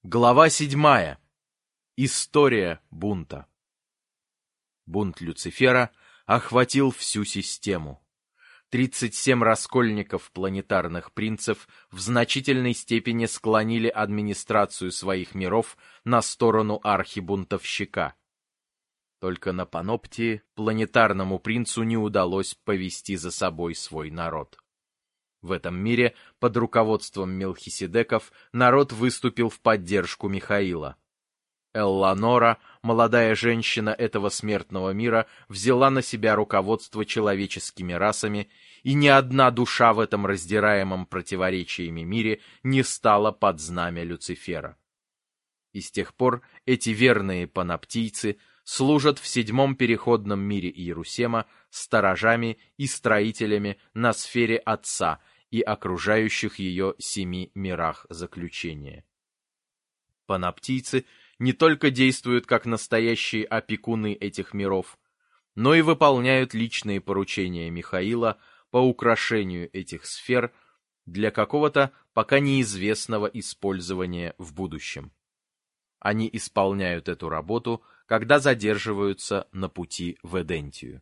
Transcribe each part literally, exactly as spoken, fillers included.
Глава седьмая. История бунта. Бунт Люцифера охватил всю систему. тридцать семь раскольников планетарных принцев в значительной степени склонили администрацию своих миров на сторону архибунтовщика. Только на Паноптии планетарному принцу не удалось повести за собой свой народ. В этом мире под руководством Мелхиседеков народ выступил в поддержку Михаила. Элланора, молодая женщина этого смертного мира, взяла на себя руководство человеческими расами, и ни одна душа в этом раздираемом противоречиями мире не стала под знамя Люцифера. И с тех пор эти верные паноптийцы служат в седьмом переходном мире Иерусема сторожами и строителями на сфере Отца и окружающих ее семи мирах заключения. Паноптийцы не только действуют как настоящие опекуны этих миров, но и выполняют личные поручения Михаила по украшению этих сфер для какого-то пока неизвестного использования в будущем. Они исполняют эту работу, когда задерживаются на пути в Эдентию.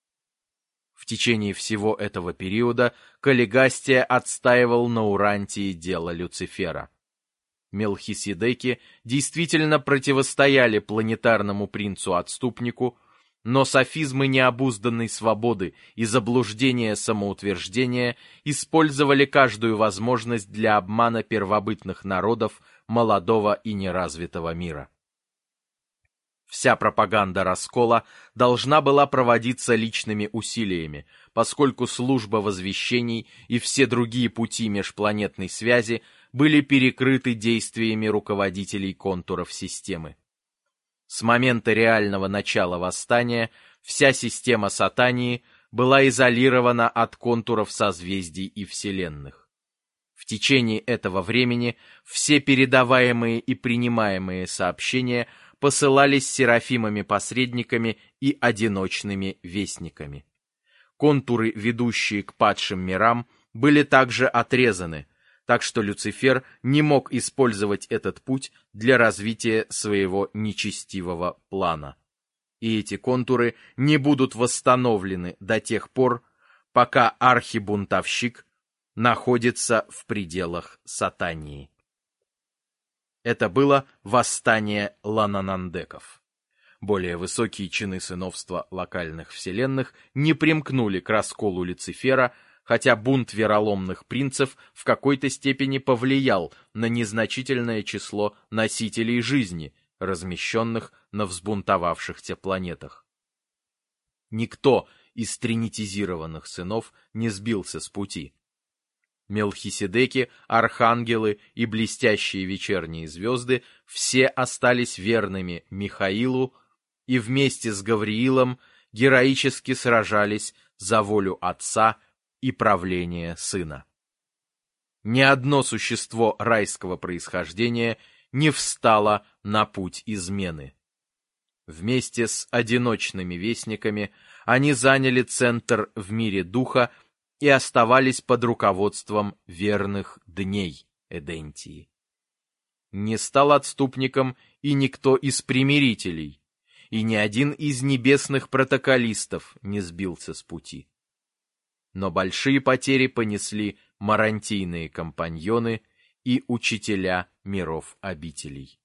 В течение всего этого периода Каллигастия отстаивал на Урантии дело Люцифера. Мелхиседеки действительно противостояли планетарному принцу-отступнику, но софизмы необузданной свободы и заблуждения самоутверждения использовали каждую возможность для обмана первобытных народов молодого и неразвитого мира. Вся пропаганда раскола должна была проводиться личными усилиями, поскольку служба возвещений и все другие пути межпланетной связи были перекрыты действиями руководителей контуров системы. С момента реального начала восстания вся система Сатании была изолирована от контуров созвездий и вселенных. В течение этого времени все передаваемые и принимаемые сообщения посылались серафимами-посредниками и одиночными вестниками. Контуры, ведущие к падшим мирам, были также отрезаны, так что Люцифер не мог использовать этот путь для развития своего нечестивого плана. И эти контуры не будут восстановлены до тех пор, пока архибунтовщик находится в пределах Сатании. Это было восстание лананандеков. Более высокие чины сыновства локальных вселенных не примкнули к расколу Люцифера, хотя бунт вероломных принцев в какой-то степени повлиял на незначительное число носителей жизни, размещенных на взбунтовавшихся планетах. Никто из тринитизированных сынов не сбился с пути. Мелхиседеки, архангелы и блестящие вечерние звезды все остались верными Михаилу и вместе с Гавриилом героически сражались за волю Отца и правление Сына. Ни одно существо райского происхождения не встало на путь измены. Вместе с одиночными вестниками они заняли центр в мире духа и оставались под руководством верных дней Эдентии. Не стал отступником и никто из примирителей, и ни один из небесных протоколистов не сбился с пути. Но большие потери понесли марантийные компаньоны и учителя миров обителей.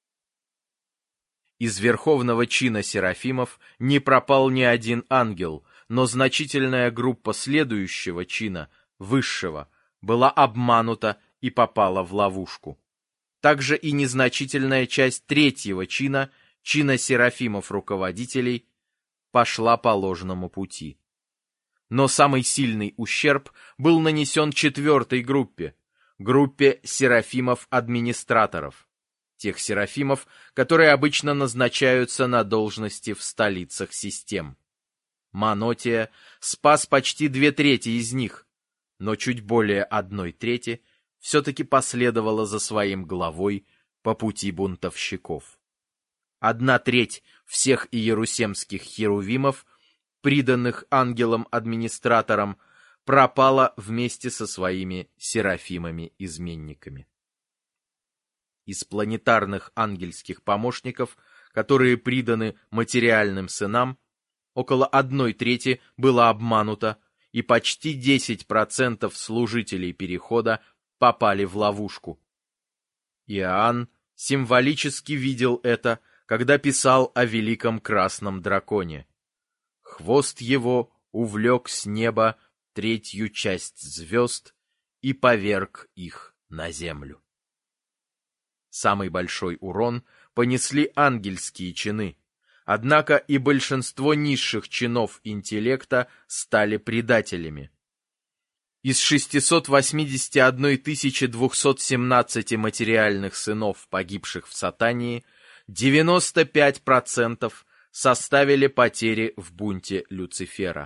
Из верховного чина серафимов не пропал ни один ангел, но значительная группа следующего чина, высшего, была обманута и попала в ловушку. Также и незначительная часть третьего чина, чина серафимов-руководителей, пошла по ложному пути. Но самый сильный ущерб был нанесен четвертой группе, группе серафимов-администраторов, тех серафимов, которые обычно назначаются на должности в столицах систем. Манотия спас почти две трети из них, но чуть более одной трети все-таки последовала за своим главой по пути бунтовщиков. Одна треть всех иерусемских херувимов, приданных ангелам-администраторам, пропала вместе со своими серафимами-изменниками. Из планетарных ангельских помощников, которые приданы материальным сынам, около одной трети было обмануто, и почти десять процентов служителей Перехода попали в ловушку. Иоанн символически видел это, когда писал о великом красном драконе. Хвост его увлек с неба третью часть звезд и поверг их на землю. Самый большой урон понесли ангельские чины, однако и большинство низших чинов интеллекта стали предателями. Из шестисот восьмидесяти одной тысячи двухсот семнадцати материальных сынов, погибших в Сатании, девяносто пять процентов составили потери в бунте Люцифера.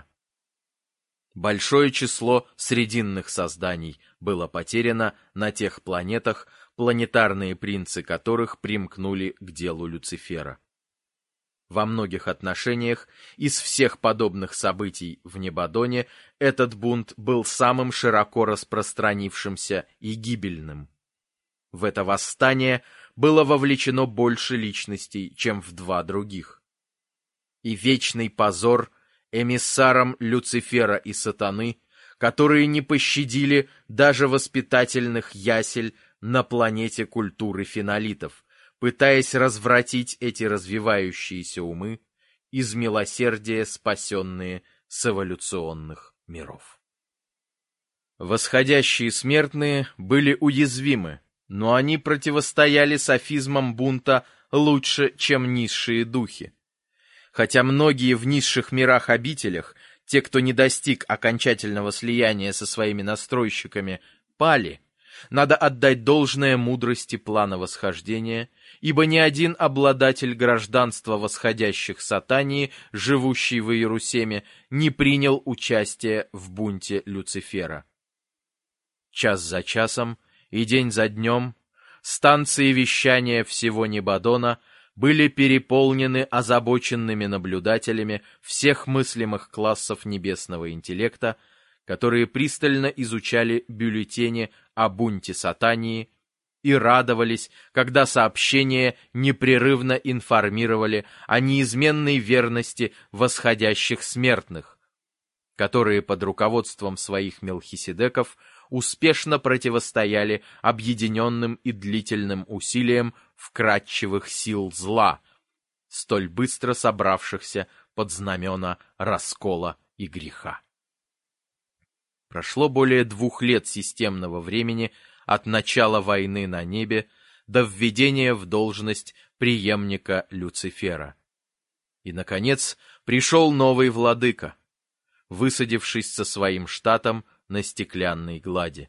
Большое число срединных созданий было потеряно на тех планетах, планетарные принцы которых примкнули к делу Люцифера. Во многих отношениях из всех подобных событий в Небадоне этот бунт был самым широко распространившимся и гибельным. В это восстание было вовлечено больше личностей, чем в два других. И вечный позор эмиссарам Люцифера и Сатаны, которые не пощадили даже воспитательных ясель на планете культуры фенолитов, пытаясь развратить эти развивающиеся умы, из милосердия спасенные с эволюционных миров. Восходящие смертные были уязвимы, но они противостояли софизмам бунта лучше, чем низшие духи. Хотя многие в низших мирах-обителях, те, кто не достиг окончательного слияния со своими настройщиками, пали, надо отдать должное мудрости плана восхождения, ибо ни один обладатель гражданства восходящих Сатании, живущий в Иерусалиме, не принял участие в бунте Люцифера. Час за часом и день за днем станции вещания всего Небадона были переполнены озабоченными наблюдателями всех мыслимых классов небесного интеллекта, которые пристально изучали бюллетени о бунте Сатании и радовались, когда сообщения непрерывно информировали о неизменной верности восходящих смертных, которые под руководством своих Мелхиседеков успешно противостояли объединенным и длительным усилиям вкрадчивых сил зла, столь быстро собравшихся под знамена раскола и греха. Прошло более двух лет системного времени от начала войны на небе до введения в должность преемника Люцифера. И, наконец, пришел новый владыка, высадившись со своим штатом на стеклянной глади.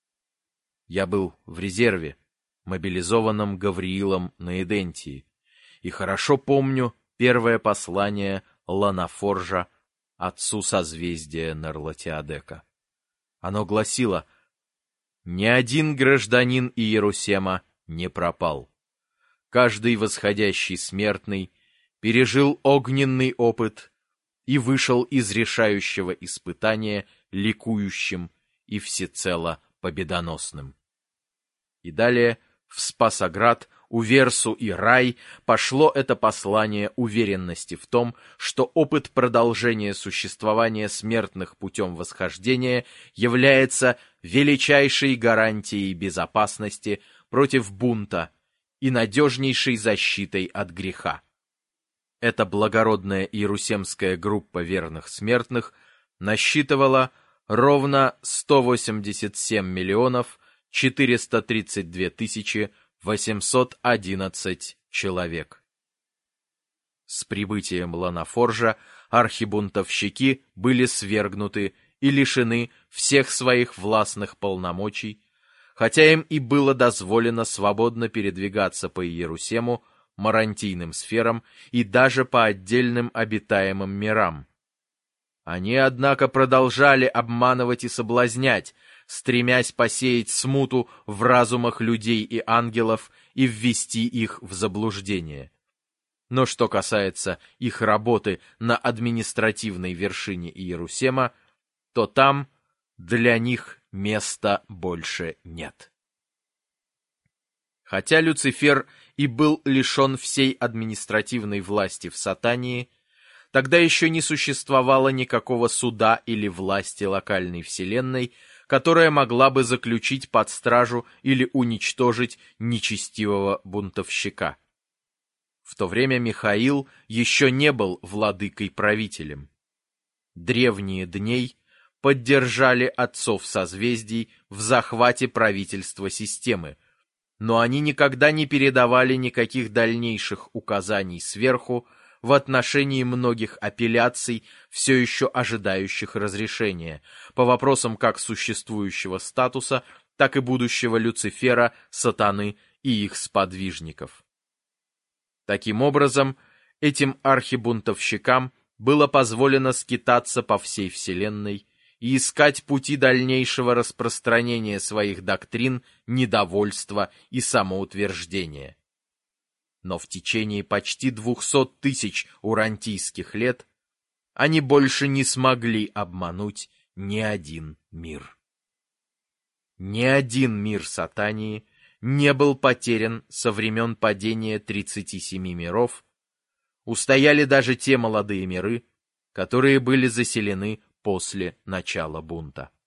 Я был в резерве, мобилизованном Гавриилом на Эдентии, и хорошо помню первое послание Ланафоржа отцу созвездия Нарлатиадека. Оно гласило: «Ни один гражданин Иерусалима не пропал. Каждый восходящий смертный пережил огненный опыт и вышел из решающего испытания ликующим и всецело победоносным». И далее в Спасоград, Уверсу и Рай пошло это послание уверенности в том, что опыт продолжения существования смертных путем восхождения является величайшей гарантией безопасности против бунта и надежнейшей защитой от греха. Эта благородная иерусемская группа верных смертных насчитывала ровно сто восемьдесят семь миллионов четыреста тридцать две тысячи восемьсот одиннадцать человек. С прибытием Ланафоржа архибунтовщики были свергнуты и лишены всех своих властных полномочий, хотя им и было дозволено свободно передвигаться по Иерусалиму, марантийным сферам и даже по отдельным обитаемым мирам. Они, однако, продолжали обманывать и соблазнять, стремясь посеять смуту в разумах людей и ангелов и ввести их в заблуждение. Но что касается их работы на административной вершине Иерусалима, то там для них места больше нет. Хотя Люцифер и был лишен всей административной власти в Сатании, тогда еще не существовало никакого суда или власти локальной вселенной, которая могла бы заключить под стражу или уничтожить нечестивого бунтовщика. В то время Михаил еще не был владыкой-правителем. Древние дней поддержали отцов созвездий в захвате правительства системы, но они никогда не передавали никаких дальнейших указаний сверху в отношении многих апелляций, все еще ожидающих разрешения, по вопросам как существующего статуса, так и будущего Люцифера, Сатаны и их сподвижников. Таким образом, этим архибунтовщикам было позволено скитаться по всей Вселенной и искать пути дальнейшего распространения своих доктрин, недовольства и самоутверждения. Но в течение почти двухсот тысяч урантийских лет они больше не смогли обмануть ни один мир. Ни один мир Сатании не был потерян со времен падения тридцати семи миров, устояли даже те молодые миры, которые были заселены после начала бунта.